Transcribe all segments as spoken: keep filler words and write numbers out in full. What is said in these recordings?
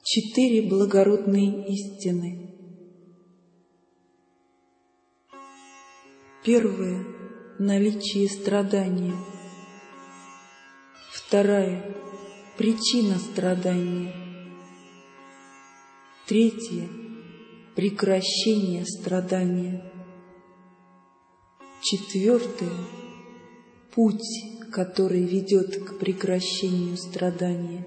Четыре благородные истины. Первое — наличие страдания. Вторая — причина страдания. Третье — прекращение страдания. Четвертое — путь, который ведет к прекращению страдания.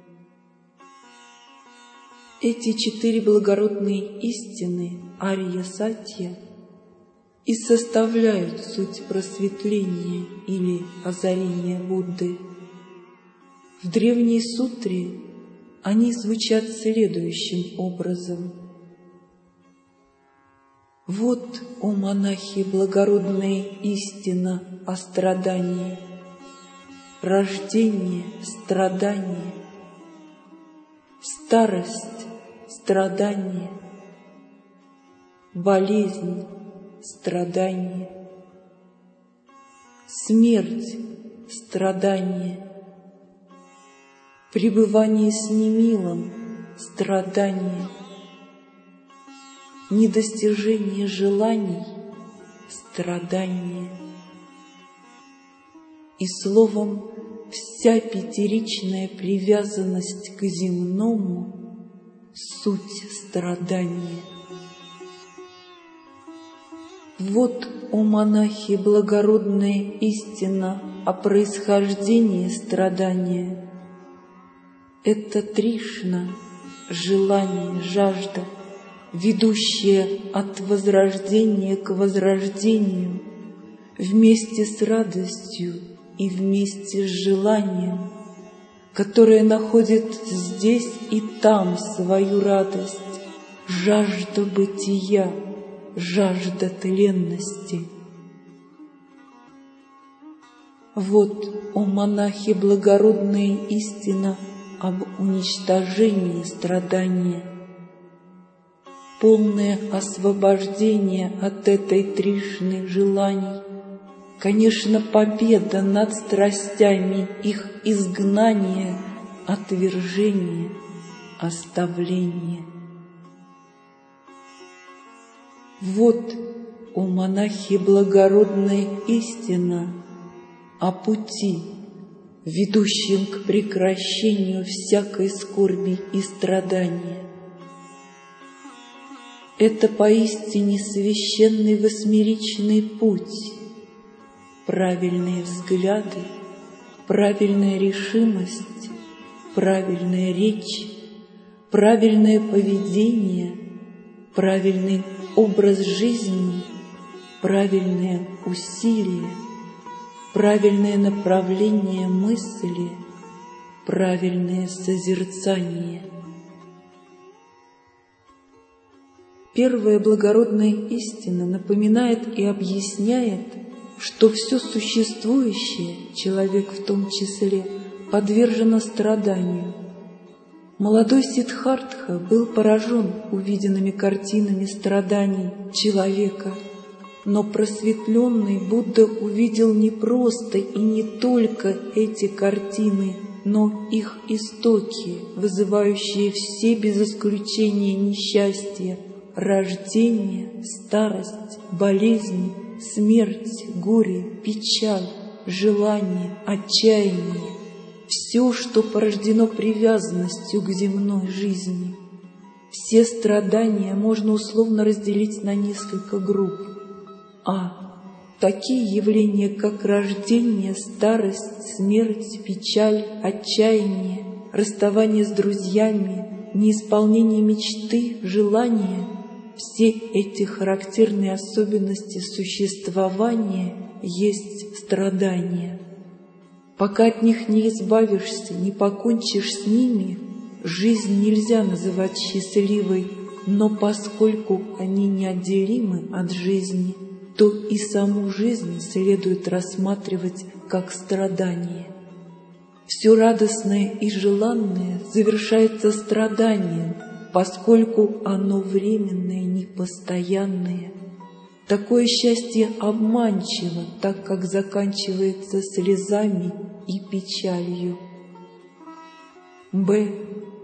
Эти четыре благородные истины Арья-Сатья и составляют суть просветления или озарения Будды. В древней сутре они звучат следующим образом. Вот, о монахи, благородная истина о страдании, рождение, страдание, старость, страдание, болезнь, страдание, смерть, страдание, пребывание с немилым, страдание, недостижение желаний, страдание. И словом, вся пятеричная привязанность к земному — суть страдания. Вот, о монахи, благородная истина о происхождении страдания. Это Тришна, желание, жажда, ведущая от возрождения к возрождению, вместе с радостью и вместе с желанием, которое находит здесь и там свою радость, жажда бытия, жажда тленности. Вот, о монахи, благородная истина об уничтожении страдания, полное освобождение от этой Тришны желаний, конечно, победа над страстями, их изгнание, отвержение, оставление. Вот, о монахи, благородная истина о пути, ведущем к прекращению всякой скорби и страдания. Это поистине священный восьмеричный путь, правильные взгляды, правильная решимость, правильная речь, правильное поведение, правильный образ жизни, правильное усилие, правильное направление мысли, правильное созерцание. Первая благородная истина напоминает и объясняет, что все существующее, человек в том числе, подвержено страданию. Молодой Сиддхартха был поражен увиденными картинами страданий человека, но просветленный Будда увидел не просто и не только эти картины, но их истоки, вызывающие все без исключения несчастья, рождение, старость, болезни, смерть, горе, печаль, желание, отчаяние, все, что порождено привязанностью к земной жизни. Все страдания можно условно разделить на несколько групп. А. Такие явления, как рождение, старость, смерть, печаль, отчаяние, расставание с друзьями, неисполнение мечты, желания — все эти характерные особенности существования есть страдания. Пока от них не избавишься, не покончишь с ними, жизнь нельзя называть счастливой, но поскольку они неотделимы от жизни, то и саму жизнь следует рассматривать как страдание. Все радостное и желанное завершается страданием, поскольку оно временное, непостоянное. Такое счастье обманчиво, так как заканчивается слезами и печалью. Б.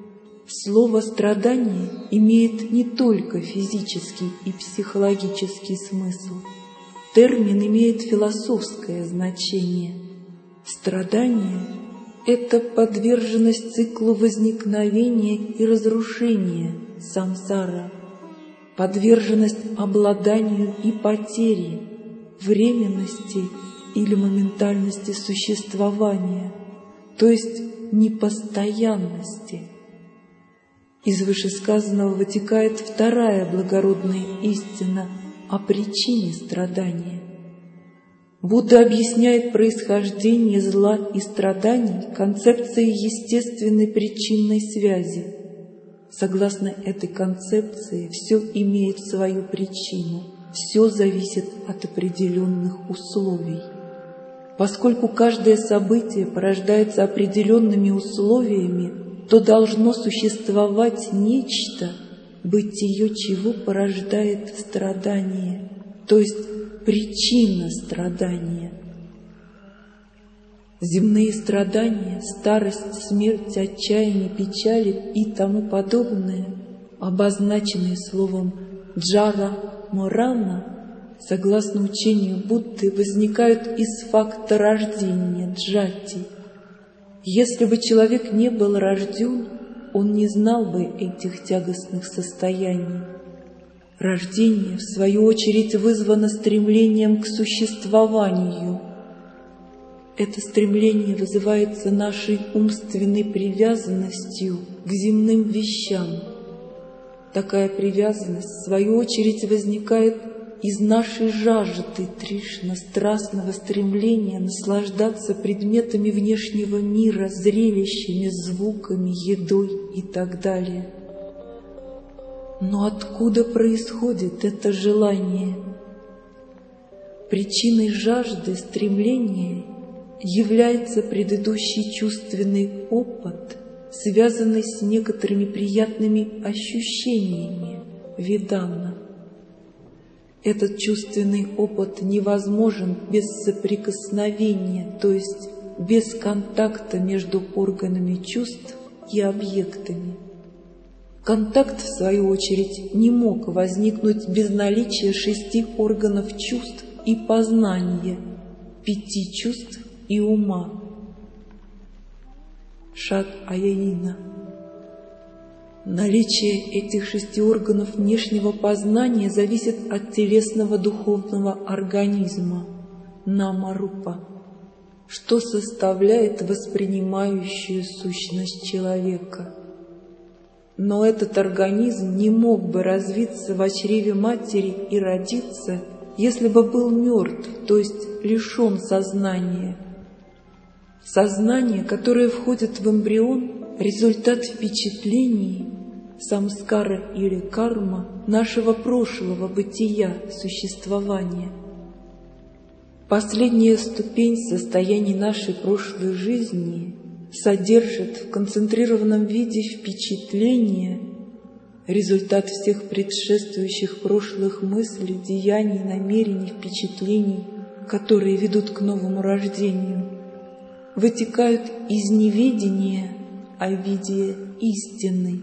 Слово «страдание» имеет не только физический и психологический смысл. Термин имеет философское значение. Страдание – это подверженность циклу возникновения и разрушения, самсара, подверженность обладанию и потере, временности или моментальности существования, то есть непостоянности. Из вышесказанного вытекает вторая благородная истина о причине страдания. Будда объясняет происхождение зла и страданий концепцией естественной причинной связи. Согласно этой концепции, все имеет свою причину, все зависит от определенных условий. Поскольку каждое событие порождается определенными условиями, то должно существовать нечто, бытие чего порождает страдание, то есть причина страдания. Земные страдания, старость, смерть, отчаяние, печали и тому подобное, обозначенные словом «джара морана», согласно учению Будды, возникают из факта рождения джати. Если бы человек не был рожден, он не знал бы этих тягостных состояний. Рождение, в свою очередь, вызвано стремлением к существованию. Это стремление вызывается нашей умственной привязанностью к земным вещам. Такая привязанность, в свою очередь, возникает из нашей жажды Тришна, страстного стремления наслаждаться предметами внешнего мира, зрелищами, звуками, едой и так далее. Но откуда происходит это желание? Причиной жажды, стремления является предыдущий чувственный опыт, связанный с некоторыми приятными ощущениями виданна. Этот чувственный опыт невозможен без соприкосновения, то есть без контакта между органами чувств и объектами. Контакт, в свою очередь, не мог возникнуть без наличия шести органов чувств и познания, пяти чувств и ума. Шат аяина. Наличие этих шести органов внешнего познания зависит от телесного духовного организма, нама-рупа, что составляет воспринимающую сущность человека. Но этот организм не мог бы развиться в чреве матери и родиться, если бы был мертв, то есть лишен сознания. Сознание, которое входит в эмбрион, результат впечатлений, самскара или карма нашего прошлого бытия, существования. Последняя ступень состояний нашей прошлой жизни содержит в концентрированном виде впечатления, результат всех предшествующих прошлых мыслей, деяний, намерений, впечатлений, которые ведут к новому рождению, вытекают из неведения о виде истины.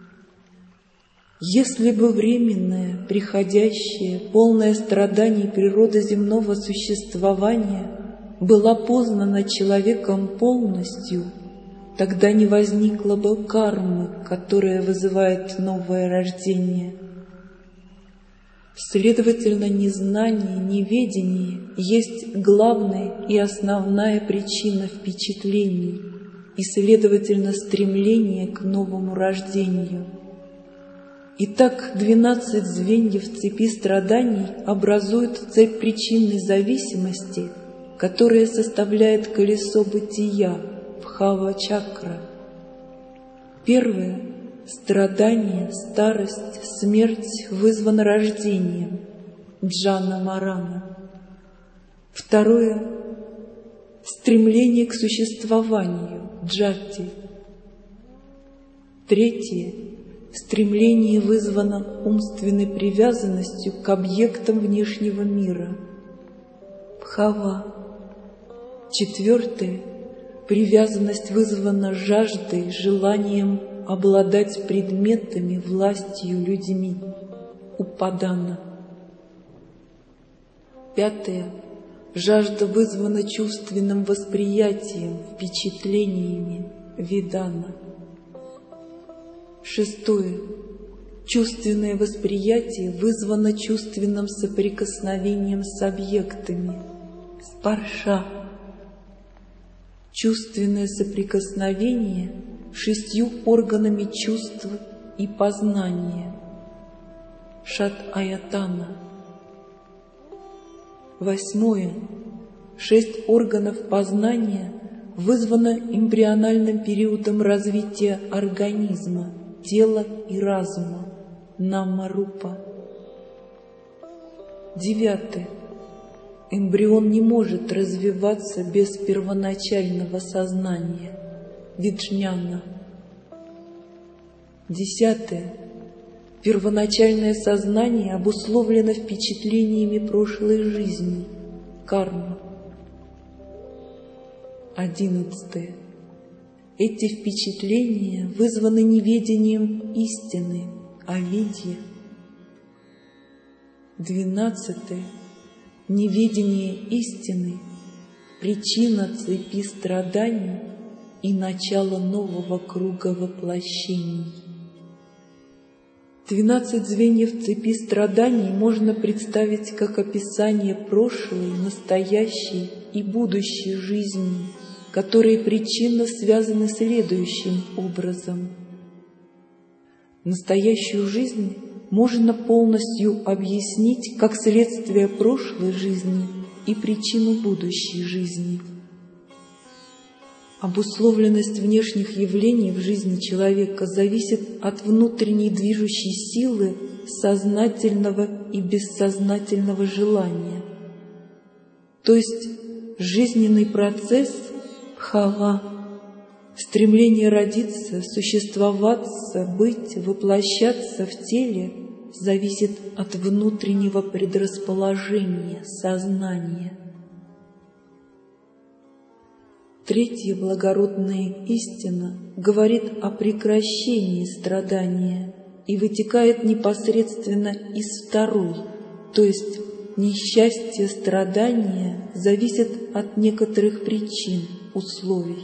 Если бы временная, приходящая, полная страданий природа земного существования была познана человеком полностью, тогда не возникло бы кармы, которая вызывает новое рождение. Следовательно, незнание, неведение есть главная и основная причина впечатлений и, следовательно, стремление к новому рождению. Итак, двенадцать звеньев цепи страданий образуют цепь причинной зависимости, которая составляет колесо бытия, бхава-чакра. Первое – страдание, старость, смерть вызваны рождением, джана-марана. Второе – стремление к существованию, джати. Третье – стремление вызвано умственной привязанностью к объектам внешнего мира, бхава. Четвертое – привязанность вызвана жаждой, желанием обладать предметами, властью, людьми. Упадана. Пятое. Жажда вызвана чувственным восприятием, впечатлениями. Видана. Шестое. Чувственное восприятие вызвано чувственным соприкосновением с объектами. Спарша. Чувственное соприкосновение шестью органами чувств и познания. Шат-аятана. Восьмое. Шесть органов познания вызвано эмбриональным периодом развития организма, тела и разума. Намма-рупа. Девятое. Эмбрион не может развиваться без первоначального сознания. Виджняна. Десятое. Первоначальное сознание обусловлено впечатлениями прошлой жизни. Карма. Одиннадцатое. Эти впечатления вызваны неведением истины, авидья. Двенадцатое. Неведение истины – причина цепи страданий и начало нового круга воплощений. Двенадцать звеньев цепи страданий можно представить как описание прошлой, настоящей и будущей жизни, которые причинно связаны следующим образом. Настоящую жизнь можно полностью объяснить как следствие прошлой жизни и причину будущей жизни. Обусловленность внешних явлений в жизни человека зависит от внутренней движущей силы сознательного и бессознательного желания. То есть жизненный процесс бхава, стремление родиться, существоваться, быть, воплощаться в теле зависит от внутреннего предрасположения, сознания. Третья благородная истина говорит о прекращении страдания и вытекает непосредственно из второй, то есть несчастье страдания зависит от некоторых причин, условий.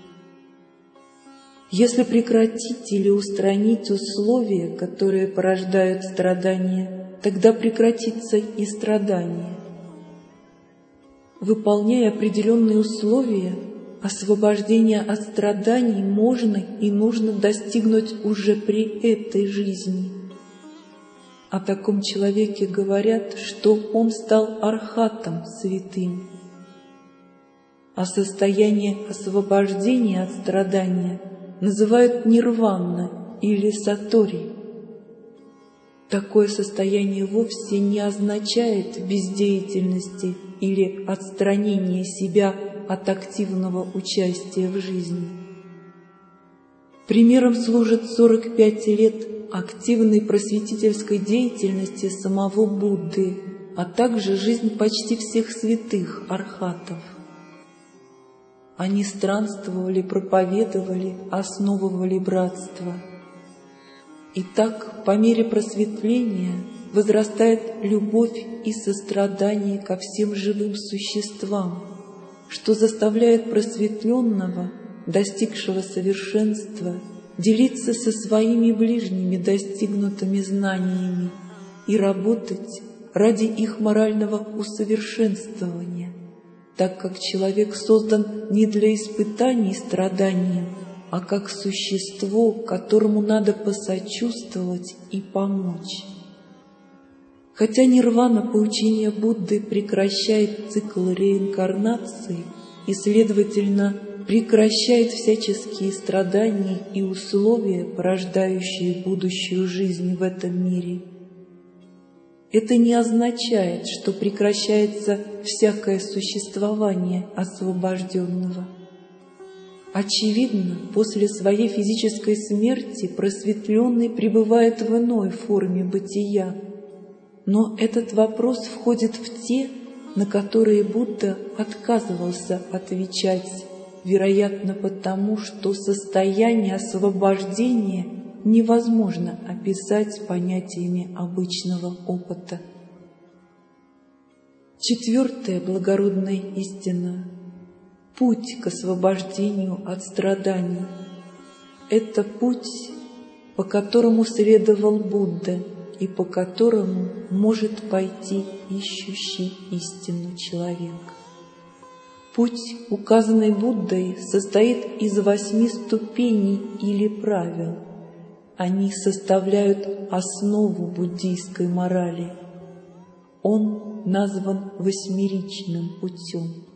Если прекратить или устранить условия, которые порождают страдания, тогда прекратится и страдание. Выполняя определенные условия, освобождение от страданий можно и нужно достигнуть уже при этой жизни. О таком человеке говорят, что он стал архатом святым. А состояние освобождения от страдания называют нирвана или сатори. Такое состояние вовсе не означает бездеятельности или отстранения себя от активного участия в жизни. Примером служит сорок пять лет активной просветительской деятельности самого Будды, а также жизнь почти всех святых архатов. Они странствовали, проповедовали, основывали братство. И так, по мере просветления, возрастает любовь и сострадание ко всем живым существам, что заставляет просветленного, достигшего совершенства, делиться со своими ближними достигнутыми знаниями и работать ради их морального усовершенствования, так как человек создан не для испытаний страданием, а как существо, которому надо посочувствовать и помочь. Хотя нирвана по учению Будды прекращает цикл реинкарнации и, следовательно, прекращает всяческие страдания и условия, порождающие будущую жизнь в этом мире, это не означает, что прекращается всякое существование освобожденного. Очевидно, после своей физической смерти просветленный пребывает в иной форме бытия, но этот вопрос входит в те, на которые Будда отказывался отвечать, вероятно потому, что состояние освобождения невозможно описать понятиями обычного опыта. Четвертая благородная истина – путь к освобождению от страданий. Это путь, по которому следовал Будда и по которому может пойти ищущий истину человек. Путь, указанный Буддой, состоит из восьми ступеней или правил. Они составляют основу буддийской морали. Он назван восьмеричным путем.